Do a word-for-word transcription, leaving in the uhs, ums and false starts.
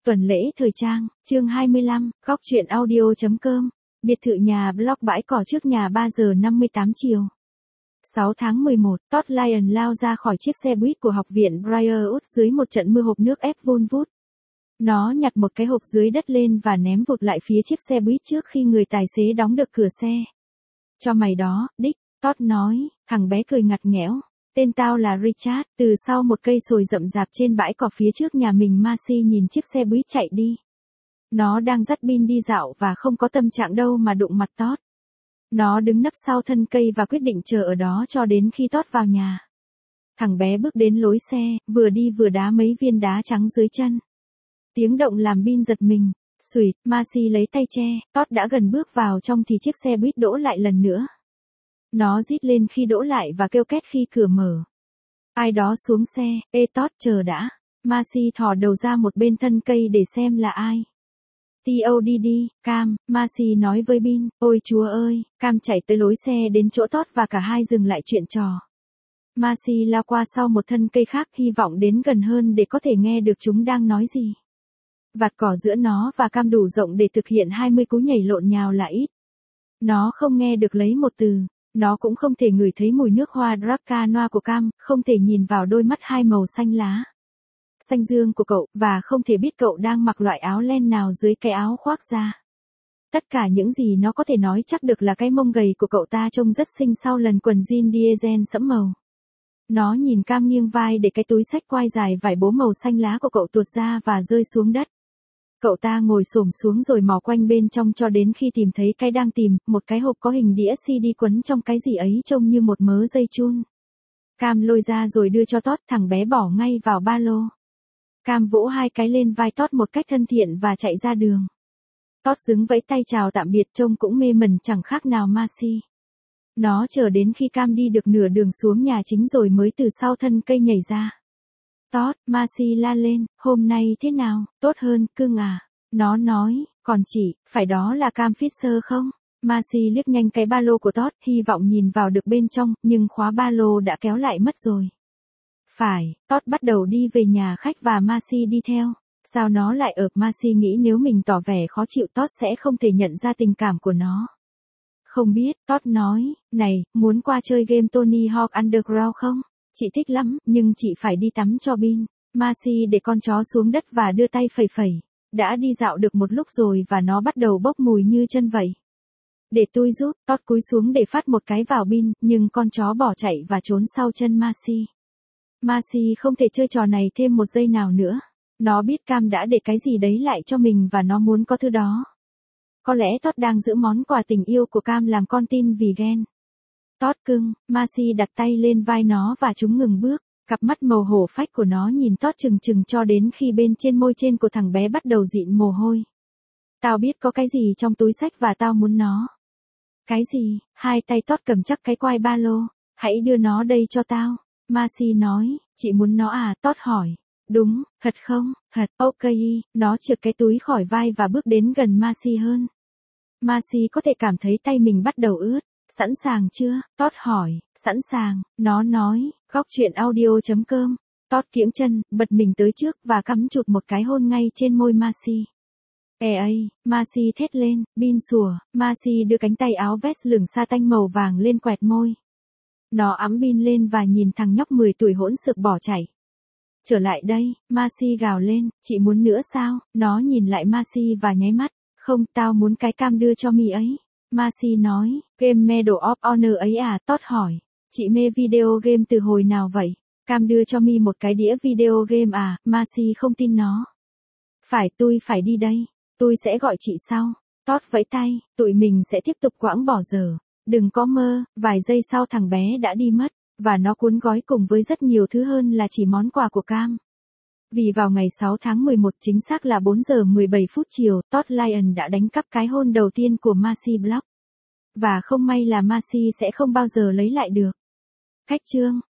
Tuần lễ thời trang, chương hai mươi lăm, góc truyện audio chấm com, biệt thự nhà blog bãi cỏ trước nhà ba giờ năm mươi tám chiều. sáu tháng mười một, Todd Lyon lao ra khỏi chiếc xe buýt của học viện Briarwood dưới một trận mưa hộp nước ép vun vút. Nó nhặt một cái hộp dưới đất lên và ném vụt lại phía chiếc xe buýt trước khi người tài xế đóng được cửa xe. Cho mày đó, Dick, Todd nói, thằng bé cười ngặt nghẽo. Tên tao là Richard. Từ sau một cây sồi rậm rạp trên bãi cỏ phía trước nhà mình, Marcy nhìn chiếc xe buýt chạy đi. Nó đang dắt Bin đi dạo và không có tâm trạng đâu mà đụng mặt Todd. Nó đứng nấp sau thân cây và quyết định chờ ở đó cho đến khi Todd vào nhà. Thằng bé bước đến lối xe, vừa đi vừa đá mấy viên đá trắng dưới chân. Tiếng động làm Bin giật mình. Xùyt, Marcy lấy tay che. Todd đã gần bước vào trong thì chiếc xe buýt đỗ lại lần nữa. Nó rít lên khi đỗ lại và kêu két khi cửa mở. Ai đó xuống xe. Ê Todd, chờ đã. Marcy thò đầu ra một bên thân cây để xem là ai. Todd, Cam, Marcy nói với Bin. Ôi chúa ơi. Cam chạy tới lối xe đến chỗ Todd và cả hai dừng lại chuyện trò. Marcy lao qua sau một thân cây khác, hy vọng đến gần hơn để có thể nghe được chúng đang nói gì. Vạt cỏ giữa nó và Cam đủ rộng để thực hiện hai mươi cú nhảy lộn nhào là ít. Nó không nghe được lấy một từ. Nó cũng không thể ngửi thấy mùi nước hoa Draca Noir của Cam, không thể nhìn vào đôi mắt hai màu xanh lá, xanh dương của cậu, và không thể biết cậu đang mặc loại áo len nào dưới cái áo khoác da. Tất cả những gì nó có thể nói chắc được là cái mông gầy của cậu ta trông rất xinh sau lần quần jean diesel sẫm màu. Nó nhìn Cam nghiêng vai để cái túi xách quai dài vải bố màu xanh lá của cậu tuột ra và rơi xuống đất. Cậu ta ngồi xổm xuống rồi mò quanh bên trong cho đến khi tìm thấy cái đang tìm, một cái hộp có hình đĩa xê đê quấn trong cái gì ấy trông như một mớ dây chun. Cam lôi ra rồi đưa cho Todd, thằng bé bỏ ngay vào ba lô. Cam vỗ hai cái lên vai Todd một cách thân thiện và chạy ra đường. Todd đứng vẫy tay chào tạm biệt, trông cũng mê mẩn chẳng khác nào Marcy. Nó chờ đến khi Cam đi được nửa đường xuống nhà chính rồi mới từ sau thân cây nhảy ra. Todd, Marcy la lên, hôm nay thế nào, tốt hơn, cưng à? Nó nói, còn chị, phải đó là Cam Fisher không? Marcy liếc nhanh cái ba lô của Todd, hy vọng nhìn vào được bên trong, nhưng khóa ba lô đã kéo lại mất rồi. Phải, Todd bắt đầu đi về nhà khách và Marcy đi theo. Sao nó lại ở? Marcy nghĩ nếu mình tỏ vẻ khó chịu Todd sẽ không thể nhận ra tình cảm của nó. Không biết, Todd nói, này, muốn qua chơi game Tony Hawk Underground không? Chị thích lắm, nhưng chị phải đi tắm cho Bin. Marcy để con chó xuống đất và đưa tay phẩy phẩy. Đã đi dạo được một lúc rồi và nó bắt đầu bốc mùi như chân vậy. Để tôi giúp, Todd cúi xuống để phát một cái vào Bin, nhưng con chó bỏ chạy và trốn sau chân Marcy. Marcy không thể chơi trò này thêm một giây nào nữa. Nó biết Cam đã để cái gì đấy lại cho mình và nó muốn có thứ đó. Có lẽ Todd đang giữ món quà tình yêu của Cam làm con tin vì ghen. Todd cưng, Marcy đặt tay lên vai nó và chúng ngừng bước. Cặp mắt màu hổ phách của nó nhìn Todd chừng chừng cho đến khi bên trên môi trên của thằng bé bắt đầu dịn mồ hôi. Tao biết có cái gì trong túi xách và tao muốn nó. Cái gì? Hai tay Todd cầm chắc cái quai ba lô. Hãy đưa nó đây cho tao. Marcy nói, chị muốn nó à? Todd hỏi. Đúng, thật không? Thật, ok. Nó trượt cái túi khỏi vai và bước đến gần Marcy hơn. Marcy có thể cảm thấy tay mình bắt đầu ướt. Sẵn sàng chưa? Todd hỏi. Sẵn sàng, nó nói. Góc truyện audio chấm com. Todd kiễng chân, bật mình tới trước và cắm chụt một cái hôn ngay trên môi Marcy. Ê ây, Marcy thét lên, Bin sủa. Marcy đưa cánh tay áo vest lửng sa tanh màu vàng lên quẹt môi. Nó ẵm Bin lên và nhìn thằng nhóc mười tuổi hỗn xược bỏ chạy. Trở lại đây, Marcy gào lên, chị muốn nữa sao? Nó nhìn lại Marcy và nháy mắt. Không, tao muốn cái Cam đưa cho mi ấy. Marcy nói, game Medal of Honor ấy à? Todd hỏi. Chị mê video game từ hồi nào vậy? Cam đưa cho mi một cái đĩa video game à? Marcy không tin nó. Phải, tôi phải đi đây. Tôi sẽ gọi chị sau. Todd vẫy tay, tụi mình sẽ tiếp tục quãng bỏ giờ. Đừng có mơ. Vài giây sau thằng bé đã đi mất, và nó cuốn gói cùng với rất nhiều thứ hơn là chỉ món quà của Cam. Vì vào ngày sáu tháng mười một, chính xác là bốn giờ mười bảy phút chiều, Todd Lyon đã đánh cắp cái hôn đầu tiên của Marcy Block. Và không may là Marcy sẽ không bao giờ lấy lại được. Khách chương.